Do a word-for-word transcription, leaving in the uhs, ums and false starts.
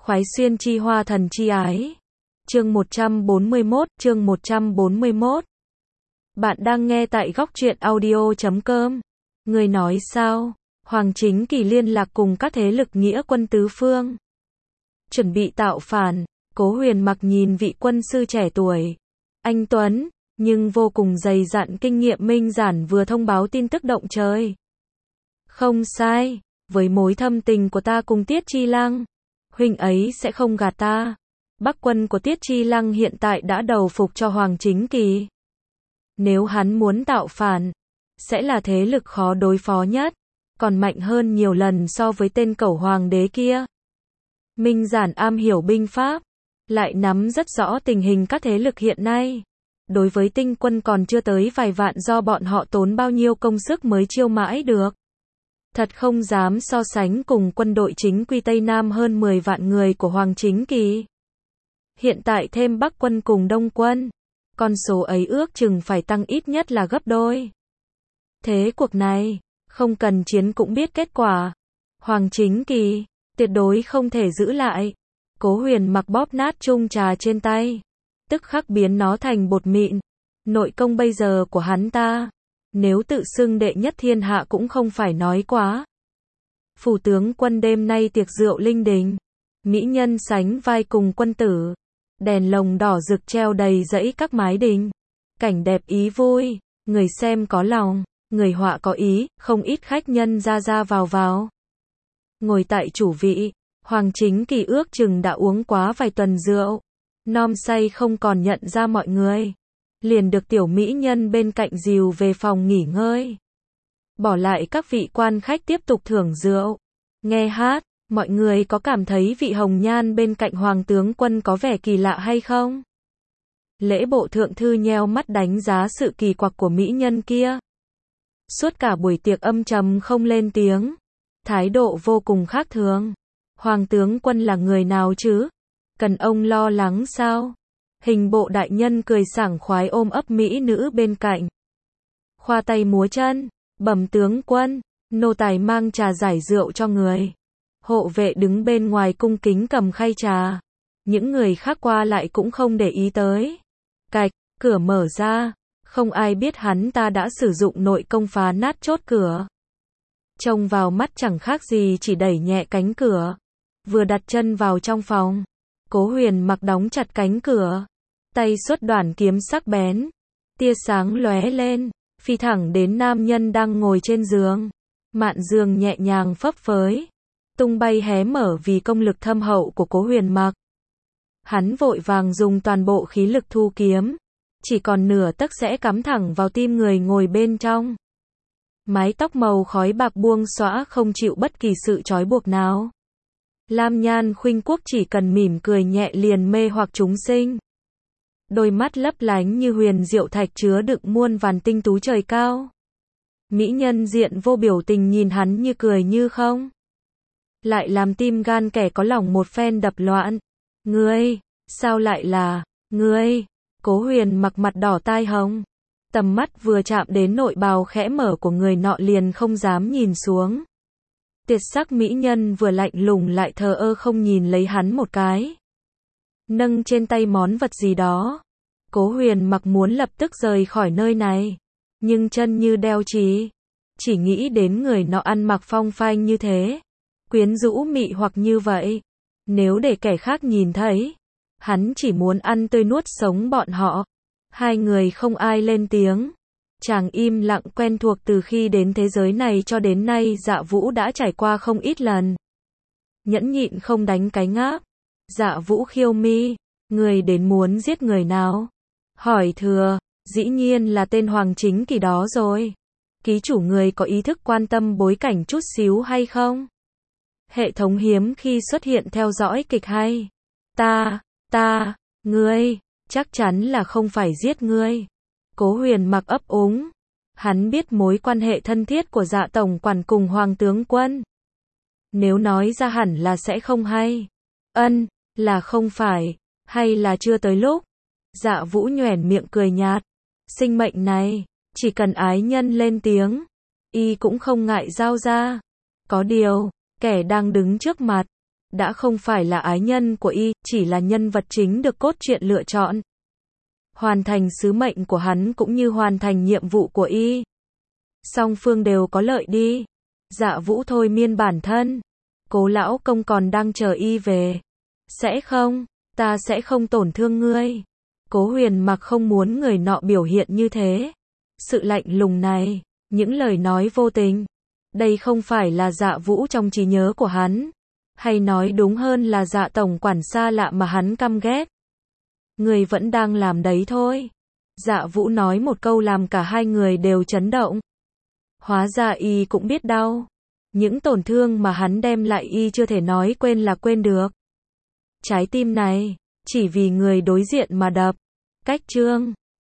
Khoái xuyên chi hoa thần chi ái. Chương một trăm bốn mươi mốt, chương một trăm bốn mươi mốt. Bạn đang nghe tại góc truyện audio chấm com. Người nói sao? Hoàng Chính Kỳ liên lạc cùng các thế lực nghĩa quân tứ phương, chuẩn bị tạo phản. Cố Huyền Mặc nhìn vị quân sư trẻ tuổi, anh tuấn, nhưng vô cùng dày dặn kinh nghiệm minh giản vừa thông báo tin tức động trời. Không sai, với mối thâm tình của ta cùng Tiết Chi Lăng, huynh ấy sẽ không gạt ta. Bắc quân của Tiết Chi Lăng hiện tại đã đầu phục cho Hoàng Chính Kỳ. Nếu hắn muốn tạo phản, sẽ là thế lực khó đối phó nhất, còn mạnh hơn nhiều lần so với tên cẩu hoàng đế kia. Minh giản am hiểu binh pháp, lại nắm rất rõ tình hình các thế lực hiện nay. Đối với tinh quân còn chưa tới vài vạn do bọn họ tốn bao nhiêu công sức mới chiêu mãi được. Thật không dám so sánh cùng quân đội chính quy Tây Nam hơn mười vạn người của Hoàng Chính Kỳ. Hiện tại thêm Bắc quân cùng Đông quân, con số ấy ước chừng phải tăng ít nhất là gấp đôi. Thế cuộc này, không cần chiến cũng biết kết quả. Hoàng Chính Kỳ, tuyệt đối không thể giữ lại. Cố Huyền Mặc bóp nát chung trà trên tay, tức khắc biến nó thành bột mịn. Nội công bây giờ của hắn ta, nếu tự xưng đệ nhất thiên hạ cũng không phải nói quá. Phủ tướng quân đêm nay tiệc rượu linh đình, mỹ nhân sánh vai cùng quân tử, đèn lồng đỏ rực treo đầy dãy các mái đình, cảnh đẹp ý vui, người xem có lòng, người họa có ý, không ít khách nhân ra ra vào vào. Ngồi tại chủ vị, Hoàng Chính Kỳ ước chừng đã uống quá vài tuần rượu, nom say không còn nhận ra mọi người, liền được tiểu mỹ nhân bên cạnh dìu về phòng nghỉ ngơi. Bỏ lại các vị quan khách tiếp tục thưởng rượu, nghe hát. Mọi người có cảm thấy vị hồng nhan bên cạnh Hoàng tướng quân có vẻ kỳ lạ hay không? Lễ bộ thượng thư nheo mắt đánh giá sự kỳ quặc của mỹ nhân kia. Suốt cả buổi tiệc âm trầm không lên tiếng, thái độ vô cùng khác thường. Hoàng tướng quân là người nào chứ? Cần ông lo lắng sao? Hình bộ đại nhân cười sảng khoái ôm ấp mỹ nữ bên cạnh, khoa tay múa chân, bẩm tướng quân, nô tài mang trà giải rượu cho người. Hộ vệ đứng bên ngoài cung kính cầm khay trà. Những người khác qua lại cũng không để ý tới. Cạch, cửa mở ra. Không ai biết hắn ta đã sử dụng nội công phá nát chốt cửa. Trông vào mắt chẳng khác gì chỉ đẩy nhẹ cánh cửa. Vừa đặt chân vào trong phòng, Cố Huyền Mặc đóng chặt cánh cửa. Tay xuất đoản kiếm sắc bén. Tia sáng lóe lên, phi thẳng đến nam nhân đang ngồi trên giường. Mạn giường nhẹ nhàng phấp phới, tung bay hé mở vì công lực thâm hậu của Cố Huyền Mặc. Hắn vội vàng dùng toàn bộ khí lực thu kiếm, chỉ còn nửa tấc sẽ cắm thẳng vào tim người ngồi bên trong. Mái tóc màu khói bạc buông xõa không chịu bất kỳ sự trói buộc nào. Lam nhan khuynh quốc chỉ cần mỉm cười nhẹ liền mê hoặc chúng sinh. Đôi mắt lấp lánh như huyền diệu thạch chứa đựng muôn vàn tinh tú trời cao. Mỹ nhân diện vô biểu tình nhìn hắn như cười như không, lại làm tim gan kẻ có lòng một phen đập loạn. Ngươi, sao lại là, ngươi? Cố Huyền Mặc mặt đỏ tai hồng, tầm mắt vừa chạm đến nội bào khẽ mở của người nọ liền không dám nhìn xuống. Tuyệt sắc mỹ nhân vừa lạnh lùng lại thờ ơ không nhìn lấy hắn một cái. Nâng trên tay món vật gì đó. Cố Huyền Mặc muốn lập tức rời khỏi nơi này, nhưng chân như đeo chỉ, chỉ nghĩ đến người nọ ăn mặc phong phanh như thế, quyến rũ mị hoặc như vậy, nếu để kẻ khác nhìn thấy, hắn chỉ muốn ăn tươi nuốt sống bọn họ. Hai người không ai lên tiếng, chàng im lặng quen thuộc từ khi đến thế giới này cho đến nay. Dạ Vũ đã trải qua không ít lần, nhẫn nhịn không đánh cái ngáp. Dạ Vũ khiêu mi, người đến muốn giết người nào? Hỏi thừa, dĩ nhiên là tên Hoàng Chính Kỳ đó rồi. Ký chủ người có ý thức quan tâm bối cảnh chút xíu hay không? Hệ thống hiếm khi xuất hiện theo dõi kịch hay. Ta, ta, ngươi, chắc chắn là không phải giết ngươi. Cố Huyền Mặc ấp úng. Hắn biết mối quan hệ thân thiết của Dạ tổng quản cùng Hoàng tướng quân. Nếu nói ra hẳn là sẽ không hay. Ân, là không phải, hay là chưa tới lúc? Dạ Vũ nhoẻn miệng cười nhạt. Sinh mệnh này, chỉ cần ái nhân lên tiếng, y cũng không ngại giao ra. Có điều, kẻ đang đứng trước mặt, đã không phải là ái nhân của y, chỉ là nhân vật chính được cốt truyện lựa chọn. Hoàn thành sứ mệnh của hắn cũng như hoàn thành nhiệm vụ của y. Song phương đều có lợi đi. Dạ Vũ thôi miên bản thân. Cố lão công còn đang chờ y về. Sẽ không, ta sẽ không tổn thương ngươi. Cố Huyền Mặc không muốn người nọ biểu hiện như thế. Sự lạnh lùng này, những lời nói vô tình. Đây không phải là Dạ Vũ trong trí nhớ của hắn. Hay nói đúng hơn là Dạ tổng quản xa lạ mà hắn căm ghét. Người vẫn đang làm đấy thôi. Dạ Vũ nói một câu làm cả hai người đều chấn động. Hóa ra y cũng biết đau. Những tổn thương mà hắn đem lại y chưa thể nói quên là quên được. Trái tim này, chỉ vì người đối diện mà đập. Cách chương